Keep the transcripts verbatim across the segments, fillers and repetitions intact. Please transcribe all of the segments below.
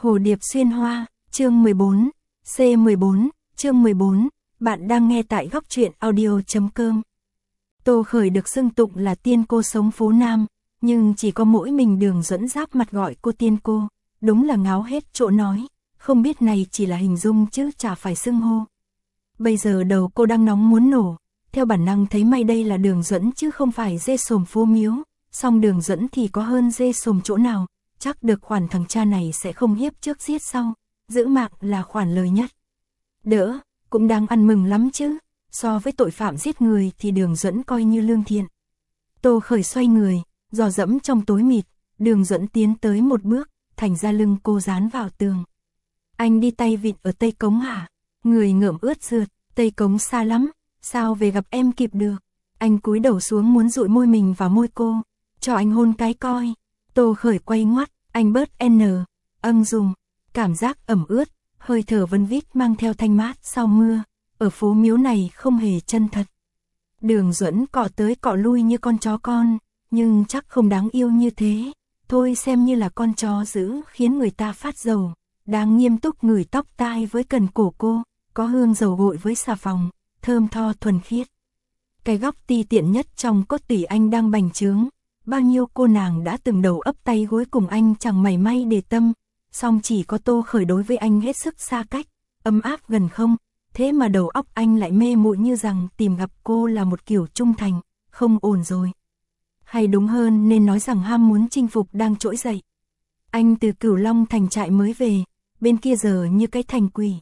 Hồ điệp xuyên hoa, chương mười bốn, C mười bốn, chương mười bốn, bạn đang nghe tại góc truyện audio chấm com. Tô Khởi được xưng tụng là tiên cô sống phố Nam, nhưng chỉ có mỗi mình Đường Duẫn giáp mặt gọi cô tiên cô, đúng là ngáo hết chỗ nói, không biết này chỉ là hình dung chứ chả phải xưng hô. Bây giờ đầu cô đang nóng muốn nổ, theo bản năng thấy may đây là Đường Duẫn chứ không phải dê sồm phố miếu, song Đường Duẫn thì có hơn dê sồm chỗ nào, chắc được khoản thằng cha này sẽ không hiếp trước giết sau, giữ mạng là khoản lời nhất. Đỡ, cũng đang ăn mừng lắm chứ, so với tội phạm giết người thì Đường Duẫn coi như lương thiện. Tô Khởi xoay người, dò dẫm trong tối mịt, Đường Duẫn tiến tới một bước, thành ra lưng cô dán vào tường. Anh đi tay vịn ở Tây Cống hả? Người ngợm ướt rượt, Tây Cống xa lắm, sao về gặp em kịp được? Anh cúi đầu xuống muốn dụi môi mình vào môi cô, cho anh hôn cái coi. Tô Khởi quay ngoắt, anh bớt n, âng dùng, cảm giác ẩm ướt, hơi thở vân vít mang theo thanh mát sau mưa, ở phố miếu này không hề chân thật. Đường Duẫn cọ tới cọ lui như con chó con, nhưng chắc không đáng yêu như thế, thôi xem như là con chó dữ khiến người ta phát dầu, đang nghiêm túc ngửi tóc tai với cần cổ cô, có hương dầu gội với xà phòng, thơm tho thuần khiết. Cái góc ti tiện nhất trong cốt tủy anh đang bành trướng. Bao nhiêu cô nàng đã từng đầu ấp tay gối cùng anh chẳng mảy may để tâm, song chỉ có Tô Khởi đối với anh hết sức xa cách, ấm áp gần không, thế mà đầu óc anh lại mê muội như rằng tìm gặp cô là một kiểu trung thành, không ổn rồi. Hay đúng hơn nên nói rằng ham muốn chinh phục đang trỗi dậy. Anh từ Cửu Long thành trại mới về, bên kia giờ như cái thành quỷ.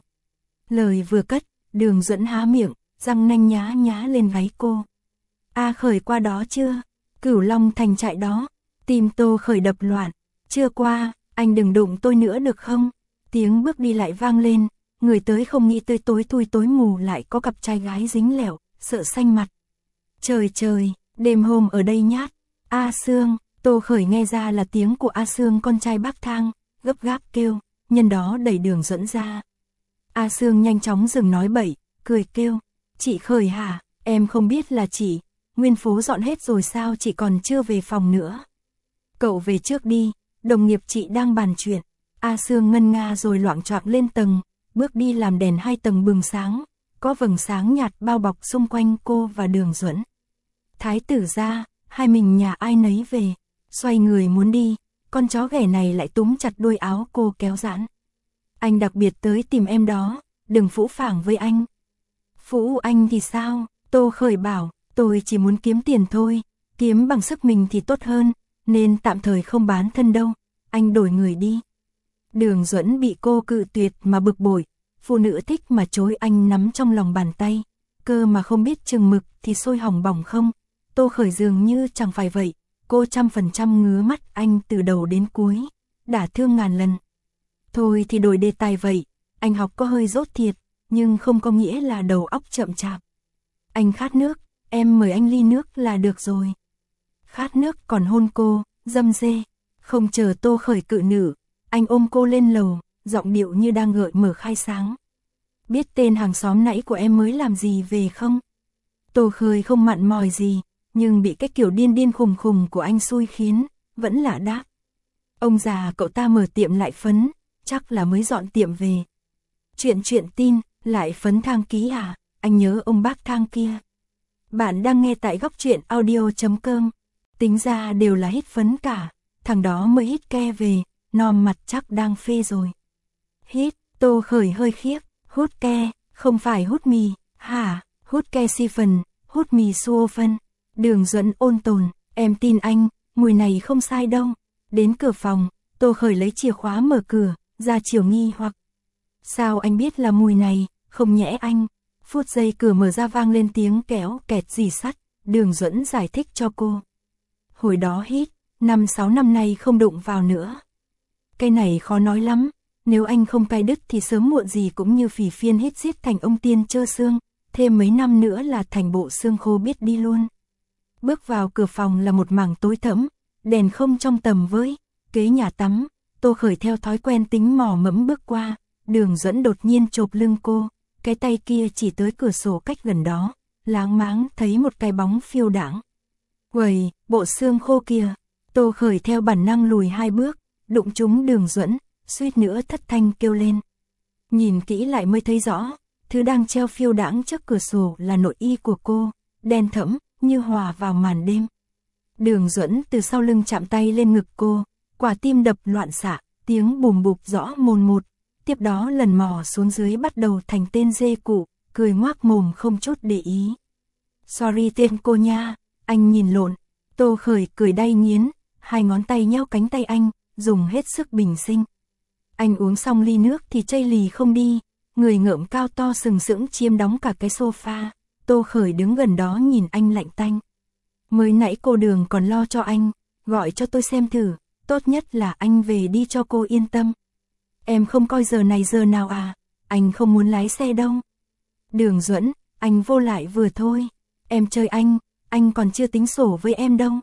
Lời vừa cất, Đường Duẫn há miệng, răng nanh nhá nhá lên gáy cô. A Khởi qua đó chưa? Cửu Long thành trại đó, tim Tô Khởi đập loạn, chưa qua, anh đừng đụng tôi nữa được không? Tiếng bước đi lại vang lên, người tới không nghĩ tới tối thui tối mù lại có cặp trai gái dính lẹo, sợ xanh mặt. Trời trời, đêm hôm ở đây nhát, A Sương, Tô Khởi nghe ra là tiếng của A Sương con trai bác Thang, gấp gáp kêu, nhân đó đẩy Đường Duẫn ra. A Sương nhanh chóng dừng nói bậy, cười kêu, chị Khởi hả, em không biết là chị. Nguyên phố dọn hết rồi sao chị còn chưa về phòng nữa? Cậu về trước đi, đồng nghiệp chị đang bàn chuyện. A Sương ngân nga rồi loạng choạng lên tầng, bước đi làm đèn hai tầng bừng sáng, có vầng sáng nhạt bao bọc xung quanh cô và Đường Duẫn. Thái tử ra, hai mình nhà ai nấy về, xoay người muốn đi, con chó ghẻ này lại túm chặt đuôi áo cô kéo giãn. Anh đặc biệt tới tìm em đó, đừng phũ phàng với anh. Phũ anh thì sao? Tô Khởi bảo. Tôi chỉ muốn kiếm tiền thôi, kiếm bằng sức mình thì tốt hơn, nên tạm thời không bán thân đâu, anh đổi người đi. Đường Duẫn bị cô cự tuyệt mà bực bội, phụ nữ thích mà chối anh nắm trong lòng bàn tay, cơ mà không biết chừng mực thì sôi hỏng bỏng không. Tô Khởi dường như chẳng phải vậy, cô trăm phần trăm ngứa mắt anh từ đầu đến cuối, đả thương ngàn lần. Thôi thì đổi đề tài vậy, anh học có hơi dốt thiệt, nhưng không có nghĩa là đầu óc chậm chạp. Anh khát nước. Em mời anh ly nước là được rồi. Khát nước còn hôn cô, dâm dê. Không chờ Tô Khởi cự nữ, anh ôm cô lên lầu, giọng điệu như đang gợi mở khai sáng. Biết tên hàng xóm nãy của em mới làm gì về không? Tô Khởi không mặn mòi gì, nhưng bị cái kiểu điên điên khùng khùng của anh xui khiến, vẫn là đáp. Ông già cậu ta mở tiệm lại phấn, chắc là mới dọn tiệm về. Chuyện chuyện tin, lại phấn Thang ký à, anh nhớ ông bác Thang kia. Bạn đang nghe tại góc truyện audio chấm com. Tính ra đều là hít phấn cả, thằng đó mới hít ke về, nòm mặt chắc đang phê rồi. Hít, Tô Khởi hơi khiếp, hút ke, không phải hút mì, hả, hút ke si phần, hút mì suô phân. Đường Duẫn ôn tồn, em tin anh, mùi này không sai đâu. Đến cửa phòng, Tô Khởi lấy chìa khóa mở cửa, ra chiều nghi hoặc. Sao anh biết là mùi này, không nhẽ anh. Phút giây cửa mở ra vang lên tiếng kéo kẹt rỉ sắt, Đường Duẫn giải thích cho cô. Hồi đó hít, năm sáu năm nay không đụng vào nữa. Cái này khó nói lắm, nếu anh không cai đứt thì sớm muộn gì cũng như Phỉ Phiên hít giết thành ông tiên trơ xương, thêm mấy năm nữa là thành bộ xương khô biết đi luôn. Bước vào cửa phòng là một mảng tối thẫm, đèn không trong tầm với, kế nhà tắm, Tô Khởi theo thói quen tính mò mẫm bước qua, Đường Duẫn đột nhiên chộp lưng cô. Cái tay kia chỉ tới cửa sổ cách gần đó, láng máng thấy một cái bóng phiêu đãng. Uầy, bộ xương khô kìa. Tô Khởi theo bản năng lùi hai bước, đụng trúng Đường Duẫn, suýt nữa thất thanh kêu lên. Nhìn kỹ lại mới thấy rõ, thứ đang treo phiêu đãng trước cửa sổ là nội y của cô, đen thẫm, như hòa vào màn đêm. Đường Duẫn từ sau lưng chạm tay lên ngực cô, quả tim đập loạn xạ, tiếng bùm bụp rõ mồn một, tiếp đó lần mò xuống dưới bắt đầu thành tên dê cụ, cười ngoác mồm không chút để ý. Sorry tên cô nha, anh nhìn lộn. Tô Khởi cười đay nghiến, hai ngón tay nheo cánh tay anh, dùng hết sức bình sinh. Anh uống xong ly nước thì chây lì không đi, người ngợm cao to sừng sững chiếm đóng cả cái sofa. Tô Khởi đứng gần đó nhìn anh lạnh tanh. Mới nãy cô Đường còn lo cho anh, gọi cho tôi xem thử, tốt nhất là anh về đi cho cô yên tâm. Em không coi giờ này giờ nào à, anh không muốn lái xe đâu. Đường Duẫn, anh vô lại vừa thôi, em chơi anh, anh còn chưa tính sổ với em đâu.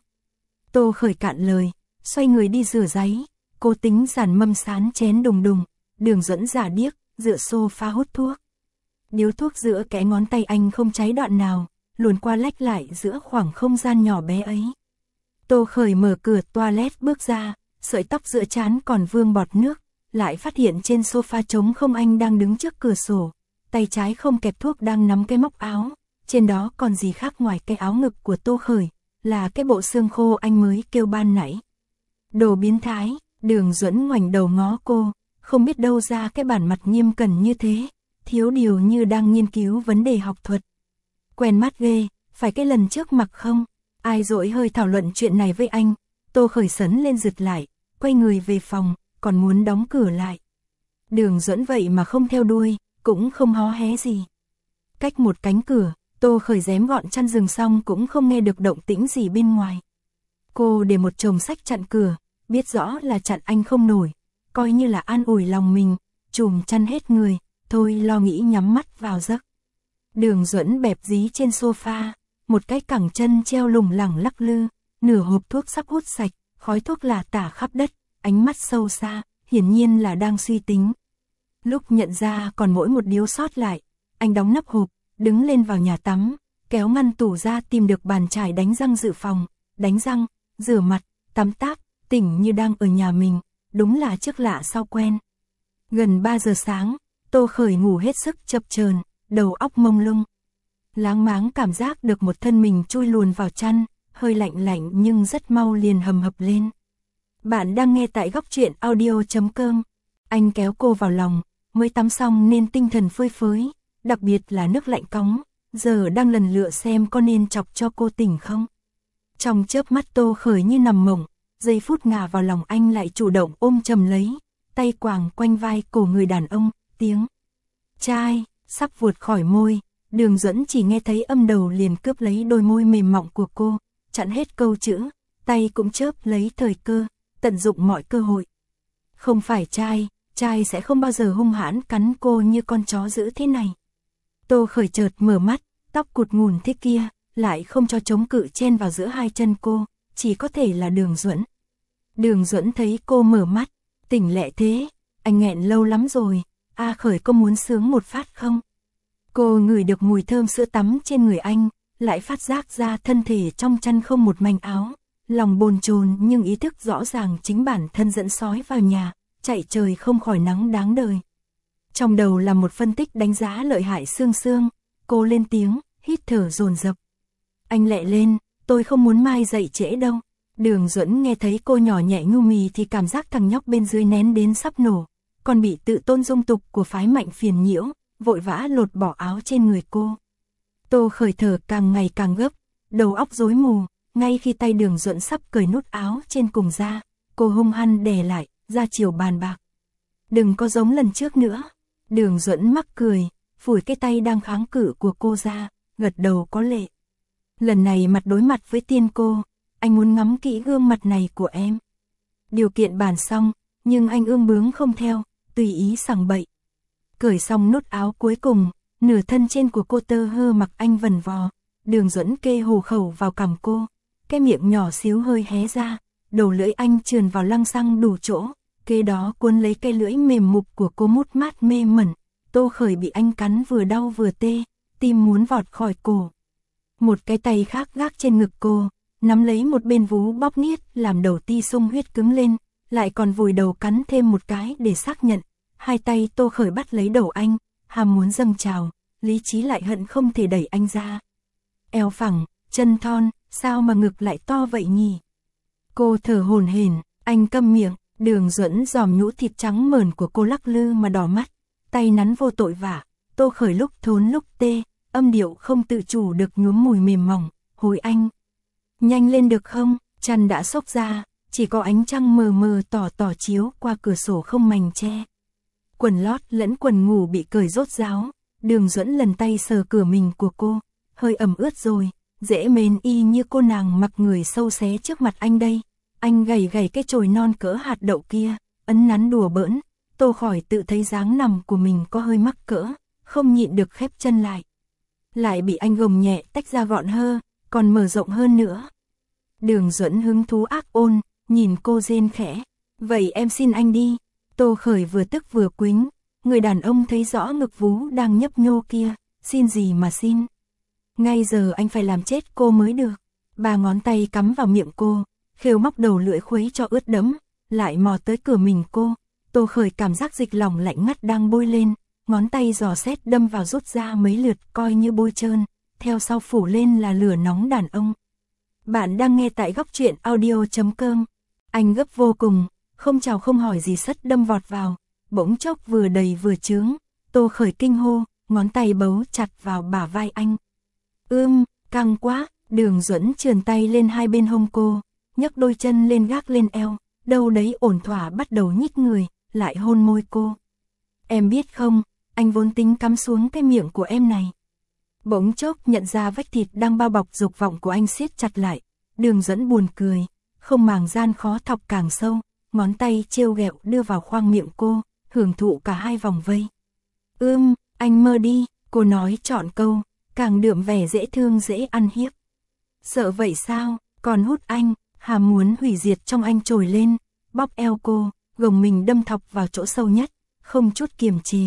Tô Khởi cạn lời, xoay người đi rửa giấy, cô tính dàn mâm sán chén đùng đùng, Đường Duẫn giả điếc, dựa sofa hút thuốc. Điếu thuốc giữa cái ngón tay anh không cháy đoạn nào, luồn qua lách lại giữa khoảng không gian nhỏ bé ấy. Tô Khởi mở cửa toilet bước ra, sợi tóc giữa trán còn vương bọt nước, lại phát hiện trên sofa trống không anh đang đứng trước cửa sổ, tay trái không kẹp thuốc đang nắm cái móc áo, trên đó còn gì khác ngoài cái áo ngực của Tô Khởi, là cái bộ xương khô anh mới kêu ban nãy. Đồ biến thái, Đường Duẫn ngoảnh đầu ngó cô, không biết đâu ra cái bản mặt nghiêm cẩn như thế, thiếu điều như đang nghiên cứu vấn đề học thuật. Quen mắt ghê, phải cái lần trước mặc không? Ai dỗi hơi thảo luận chuyện này với anh? Tô Khởi sấn lên giật lại, quay người về phòng, còn muốn đóng cửa lại. Đường Duẫn vậy mà không theo đuôi, cũng không hó hé gì. Cách một cánh cửa, Tô Khởi rém gọn chăn giường xong cũng không nghe được động tĩnh gì bên ngoài. Cô để một chồng sách chặn cửa, biết rõ là chặn anh không nổi, coi như là an ủi lòng mình, trùm chăn hết người, thôi lo nghĩ nhắm mắt vào giấc. Đường Duẫn bẹp dí trên sofa, một cái cẳng chân treo lủng lẳng lắc lư, nửa hộp thuốc sắp hút sạch, khói thuốc lả tả khắp đất, ánh mắt sâu xa, hiển nhiên là đang suy tính. Lúc nhận ra còn mỗi một điếu sót lại, anh đóng nắp hộp, đứng lên vào nhà tắm, kéo ngăn tủ ra tìm được bàn chải đánh răng dự phòng, đánh răng, rửa mặt, tắm táp, tỉnh như đang ở nhà mình, đúng là trước lạ sau quen. Gần ba giờ sáng, Tô Khởi ngủ hết sức chập chờn, đầu óc mông lung. Láng máng cảm giác được một thân mình chui luồn vào chăn, hơi lạnh lạnh nhưng rất mau liền hầm hập lên. Bạn đang nghe tại góc truyện audio chấm com. Anh kéo cô vào lòng, mới tắm xong nên tinh thần phơi phới, đặc biệt là nước lạnh cóng, giờ đang lần lựa xem có nên chọc cho cô tỉnh không. Trong chớp mắt Tô Khởi như nằm mộng, giây phút ngả vào lòng anh lại chủ động ôm chầm lấy, tay quàng quanh vai cổ người đàn ông, tiếng trai sắp vụt khỏi môi. Đường Duẫn chỉ nghe thấy âm đầu liền cướp lấy đôi môi mềm mọng của cô, chặn hết câu chữ, tay cũng chớp lấy thời cơ, tận dụng mọi cơ hội. Không phải trai, trai sẽ không bao giờ hung hãn cắn cô như con chó dữ thế này. Tô Khởi chợt mở mắt, tóc cụt ngùn thế kia, lại không cho chống cự chen vào giữa hai chân cô, chỉ có thể là Đường Duẫn. Đường Duẫn thấy cô mở mắt, tỉnh lẹ thế, anh nghẹn lâu lắm rồi, A Khởi có muốn sướng một phát không? Cô ngửi được mùi thơm sữa tắm trên người anh, lại phát giác ra thân thể trong chăn không một manh áo, lòng bồn chồn nhưng ý thức rõ ràng chính bản thân dẫn sói vào nhà, chạy trời không khỏi nắng đáng đời. Trong đầu là một phân tích đánh giá lợi hại xương xương, cô lên tiếng, hít thở dồn dập. Anh lẹ lên, tôi không muốn mai dậy trễ đâu. Đường Duẫn nghe thấy cô nhỏ nhẹ nhu mì thì cảm giác thằng nhóc bên dưới nén đến sắp nổ, còn bị tự tôn dung tục của phái Mạnh phiền nhiễu, vội vã lột bỏ áo trên người cô. Tô Khởi thở càng ngày càng gấp, đầu óc rối mù, ngay khi tay Đường Duẫn sắp cởi nút áo trên cùng ra, cô hung hăng đè lại, ra chiều bàn bạc. Đừng có giống lần trước nữa. Đường Duẫn mắc cười, phủi cái tay đang kháng cự của cô ra, gật đầu có lệ. Lần này mặt đối mặt với tiên cô, anh muốn ngắm kỹ gương mặt này của em. Điều kiện bàn xong, nhưng anh ương bướng không theo, tùy ý sằng bậy. Cởi xong nút áo cuối cùng, nửa thân trên của cô tơ hơ mặc anh vần vò, Đường Duẫn kê hồ khẩu vào cằm cô, cái miệng nhỏ xíu hơi hé ra, đầu lưỡi anh trườn vào lăng xăng đủ chỗ, kế đó cuốn lấy cây lưỡi mềm mục của cô mút mát mê mẩn. Tô Khởi bị anh cắn vừa đau vừa tê, tim muốn vọt khỏi cổ. Một cái tay khác gác trên ngực cô, nắm lấy một bên vú bóp niết làm đầu ti sung huyết cứng lên, lại còn vùi đầu cắn thêm một cái để xác nhận. Hai tay Tô Khởi bắt lấy đầu anh, hàm muốn dâng trào, lý trí lại hận không thể đẩy anh ra. Eo phẳng, chân thon, sao mà ngực lại to vậy nhỉ? Cô thở hổn hển, anh câm miệng, Đường Duẫn giòm nhũ thịt trắng mởn của cô lắc lư mà đỏ mắt, tay nắn vô tội vả. Tô Khởi lúc thốn lúc tê, âm điệu không tự chủ được nhuốm mùi mềm mỏng, hối anh. Nhanh lên được không? Chăn đã xốc ra, chỉ có ánh trăng mờ mờ tỏ tỏ chiếu qua cửa sổ không mành che. Quần lót lẫn quần ngủ bị cởi rốt ráo, Đường Duẫn lần tay sờ cửa mình của cô, hơi ẩm ướt rồi, dễ mến y như cô nàng mặc người sâu xé trước mặt anh đây. Anh gầy gầy cái chồi non cỡ hạt đậu kia, ấn nắn đùa bỡn, Tô Khởi tự thấy dáng nằm của mình có hơi mắc cỡ, không nhịn được khép chân lại. Lại bị anh gồng nhẹ tách ra gọn hơ, còn mở rộng hơn nữa. Đường Duẫn hứng thú ác ôn, nhìn cô rên khẽ, vậy em xin anh đi. Tô Khởi vừa tức vừa quính, người đàn ông thấy rõ ngực vú đang nhấp nhô kia, xin gì mà xin. Ngay giờ anh phải làm chết cô mới được. Ba ngón tay cắm vào miệng cô, khều móc đầu lưỡi khuấy cho ướt đẫm, lại mò tới cửa mình cô. Tô Khởi cảm giác dịch lỏng lạnh ngắt đang bôi lên, ngón tay giò xét đâm vào rút ra mấy lượt coi như bôi trơn, theo sau phủ lên là lửa nóng đàn ông. Bạn đang nghe tại góc truyện audio chấm com. Anh gấp vô cùng, không chào không hỏi gì sất đâm vọt vào, bỗng chốc vừa đầy vừa chướng. Tô Khởi kinh hô, ngón tay bấu chặt vào bả vai anh. Ưm, căng quá. Đường Duẫn trườn tay lên hai bên hông cô, nhấc đôi chân lên gác lên eo, đâu đấy ổn thỏa bắt đầu nhích người, lại hôn môi cô. Em biết không, anh vốn tính cắm xuống cái miệng của em này. Bỗng chốc nhận ra vách thịt đang bao bọc dục vọng của anh siết chặt lại, Đường Duẫn buồn cười, không màng gian khó thọc càng sâu, ngón tay trêu ghẹo đưa vào khoang miệng cô, hưởng thụ cả hai vòng vây. Ưm, anh mơ đi, cô nói trọn câu, càng đượm vẻ dễ thương dễ ăn hiếp. Sợ vậy sao, còn hút anh, hàm muốn hủy diệt trong anh trồi lên, bóp eo cô, gồng mình đâm thọc vào chỗ sâu nhất, không chút kiềm chế.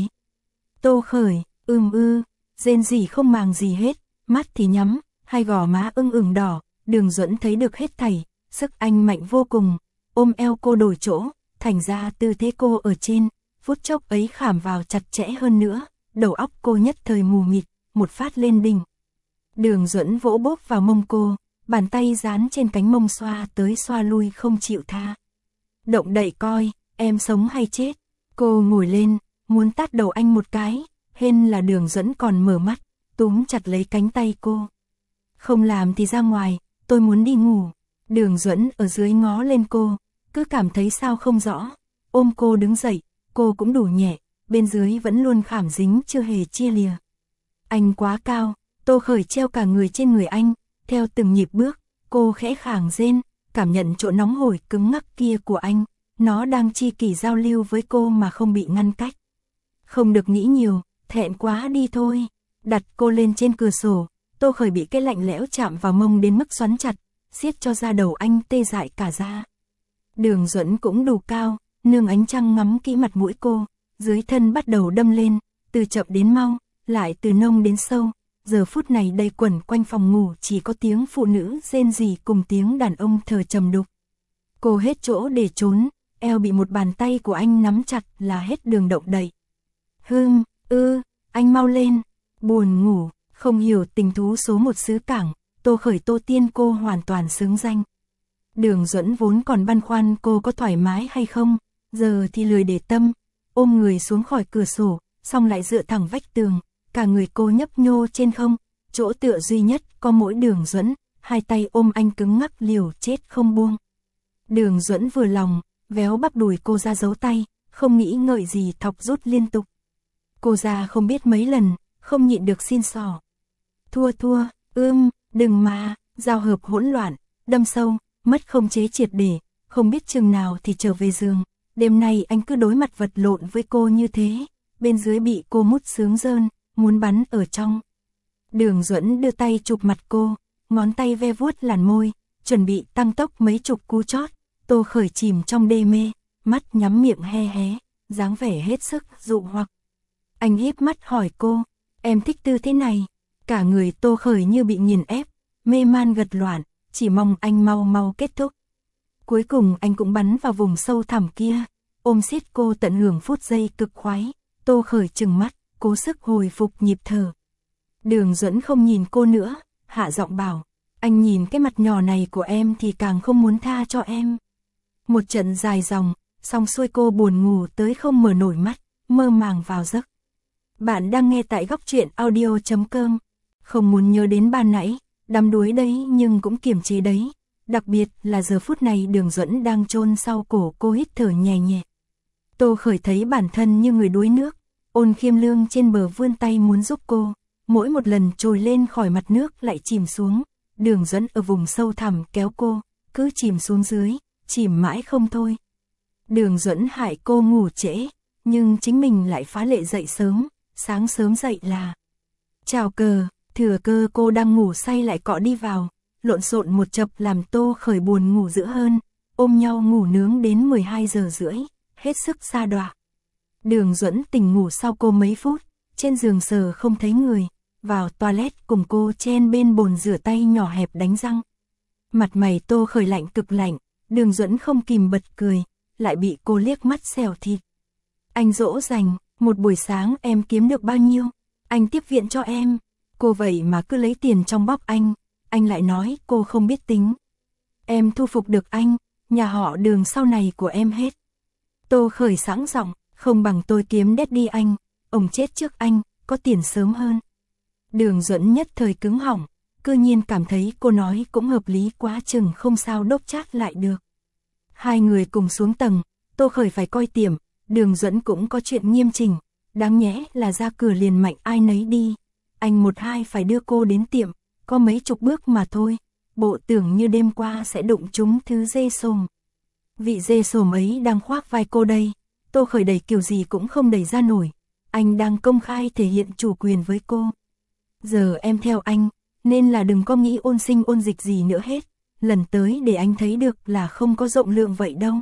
Tô Khởi, ưm ư, rên rỉ không màng gì hết, mắt thì nhắm, hai gò má ưng ửng đỏ, Đường Duẫn thấy được hết thảy, sức anh mạnh vô cùng, ôm eo cô đổi chỗ, thành ra tư thế cô ở trên, phút chốc ấy khảm vào chặt chẽ hơn nữa, đầu óc cô nhất thời mù mịt, một phát lên đỉnh. Đường Duẫn vỗ bốp vào mông cô, bàn tay dán trên cánh mông xoa tới xoa lui không chịu tha. Động đậy coi, em sống hay chết. Cô ngồi lên, muốn tát đầu anh một cái, hên là Đường Duẫn còn mở mắt, túm chặt lấy cánh tay cô. Không làm thì ra ngoài, tôi muốn đi ngủ. Đường Duẫn ở dưới ngó lên cô, cứ cảm thấy sao không rõ, ôm cô đứng dậy, cô cũng đủ nhẹ, bên dưới vẫn luôn khảm dính chưa hề chia lìa. Anh quá cao, Tô Khởi treo cả người trên người anh, theo từng nhịp bước, cô khẽ khàng rên, cảm nhận chỗ nóng hổi cứng ngắc kia của anh, nó đang chi kỷ giao lưu với cô mà không bị ngăn cách. Không được nghĩ nhiều, thẹn quá đi thôi. Đặt cô lên trên cửa sổ, Tô Khởi bị cái lạnh lẽo chạm vào mông đến mức xoắn chặt, siết cho da đầu anh tê dại cả da. Đường Duẫn cũng đủ cao, nương ánh trăng ngắm kỹ mặt mũi cô, dưới thân bắt đầu đâm lên, từ chậm đến mau, lại từ nông đến sâu. Giờ phút này đầy quẩn quanh phòng ngủ chỉ có tiếng phụ nữ rên rỉ cùng tiếng đàn ông thở trầm đục. Cô hết chỗ để trốn, eo bị một bàn tay của anh nắm chặt là hết đường động đậy. Hương, ư, anh mau lên, buồn ngủ, không hiểu tình thú số một xứ cảng, Tô Khởi Tô Tiên cô hoàn toàn xứng danh. Đường Duẫn vốn còn băn khoăn cô có thoải mái hay không, giờ thì lười để tâm, ôm người xuống khỏi cửa sổ, xong lại dựa thẳng vách tường, cả người cô nhấp nhô trên không, chỗ tựa duy nhất có mỗi Đường Duẫn, hai tay ôm anh cứng ngắc liều chết không buông. Đường Duẫn vừa lòng, véo bắp đùi cô ra giấu tay, không nghĩ ngợi gì thọc rút liên tục. Cô ra không biết mấy lần, không nhịn được xin xỏ. Thua thua, ưm, đừng mà, giao hợp hỗn loạn, đâm sâu, mất không chế triệt để, không biết chừng nào thì trở về giường. Đêm nay anh cứ đối mặt vật lộn với cô như thế, bên dưới bị cô mút sướng rơn, muốn bắn ở trong. Đường Duẫn đưa tay chụp mặt cô, ngón tay ve vuốt làn môi, chuẩn bị tăng tốc mấy chục cú chót. Tô Khởi chìm trong đê mê, mắt nhắm miệng he hé, dáng vẻ hết sức dụ hoặc. Anh híp mắt hỏi cô, em thích tư thế này? Cả người Tô Khởi như bị nghiền ép, mê man gật loạn, chỉ mong anh mau mau kết thúc. Cuối cùng anh cũng bắn vào vùng sâu thẳm kia, ôm siết cô tận hưởng phút giây cực khoái. Tô Khởi trừng mắt, cố sức hồi phục nhịp thở. Đường Duẫn không nhìn cô nữa, hạ giọng bảo, anh nhìn cái mặt nhỏ này của em thì càng không muốn tha cho em. Một trận dài dòng, xong xuôi cô buồn ngủ tới không mở nổi mắt, mơ màng vào giấc. Bạn đang nghe tại góc truyện audio chấm com. Không muốn nhớ đến ban nãy, đắm đuối đấy nhưng cũng kiềm chế đấy. Đặc biệt là giờ phút này Đường Duẫn đang chôn sau cổ cô hít thở nhẹ nhẹ. Tô Khởi thấy bản thân như người đuối nước, Ôn Khiêm Lương trên bờ vươn tay muốn giúp cô. Mỗi một lần trồi lên khỏi mặt nước lại chìm xuống. Đường Duẫn ở vùng sâu thẳm kéo cô, cứ chìm xuống dưới, chìm mãi không thôi. Đường Duẫn hại cô ngủ trễ, nhưng chính mình lại phá lệ dậy sớm. Sáng sớm dậy là chào cờ, thừa cơ cô đang ngủ say lại cọ đi vào, lộn xộn một chập làm Tô Khởi buồn ngủ dữ hơn, ôm nhau ngủ nướng đến mười hai giờ rưỡi, hết sức sa đọa. Đường Duẫn tỉnh ngủ sau cô mấy phút, trên giường sờ không thấy người, vào toilet cùng cô chen bên bồn rửa tay nhỏ hẹp đánh răng. Mặt mày Tô Khởi lạnh cực lạnh, Đường Duẫn không kìm bật cười, lại bị cô liếc mắt xẻo thịt. Anh dỗ dành, một buổi sáng em kiếm được bao nhiêu, anh tiếp viện cho em. Cô vậy mà cứ lấy tiền trong bóp anh, anh lại nói cô không biết tính. Em thu phục được anh, nhà họ Đường sau này của em hết. Tô Khởi sẵn giọng, không bằng tôi kiếm daddy anh, ông chết trước anh, có tiền sớm hơn. Đường Duẫn nhất thời cứng họng, cư nhiên cảm thấy cô nói cũng hợp lý quá chừng không sao đốc chát lại được. Hai người cùng xuống tầng, Tô Khởi phải coi tiệm, Đường Duẫn cũng có chuyện nghiêm chỉnh, đáng nhẽ là ra cửa liền mạnh ai nấy đi. Anh một hai phải đưa cô đến tiệm, có mấy chục bước mà thôi, bộ tưởng như đêm qua sẽ đụng trúng thứ dê sồm. Vị dê sồm ấy đang khoác vai cô đây, Tô Khởi đẩy kiểu gì cũng không đẩy ra nổi, anh đang công khai thể hiện chủ quyền với cô. Giờ em theo anh, nên là đừng có nghĩ ôn sinh ôn dịch gì nữa hết, lần tới để anh thấy được là không có rộng lượng vậy đâu.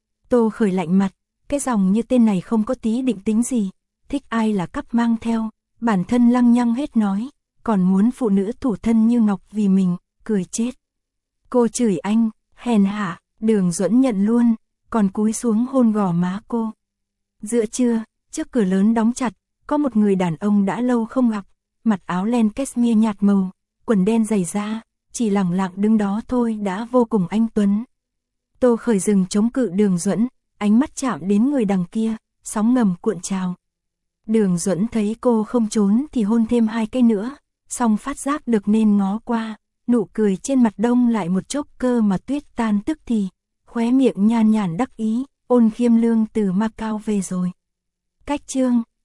Tô Khởi lạnh mặt, cái dòng như tên này không có tí định tính gì, thích ai là cắp mang theo, bản thân lăng nhăng hết nói, còn muốn phụ nữ thủ thân như ngọc vì mình, cười chết. Cô chửi anh, hèn hạ, Đường Duẫn nhận luôn, còn cúi xuống hôn gò má cô. Giữa trưa, trước cửa lớn đóng chặt, có một người đàn ông đã lâu không gặp, mặc áo len cashmere nhạt màu, quần đen dày da, chỉ lẳng lặng đứng đó thôi đã vô cùng anh tuấn. Tô Khởi dừng chống cự Đường Duẫn, ánh mắt chạm đến người đằng kia, sóng ngầm cuộn trào. Đường Duẫn thấy cô không trốn thì hôn thêm hai cái nữa, xong phát giác được nên ngó qua, nụ cười trên mặt đông lại một chốc cơ mà tuyết tan tức thì, khóe miệng nhan nhản đắc ý, Ôn Khiêm Lương từ Macau về rồi. Cách chương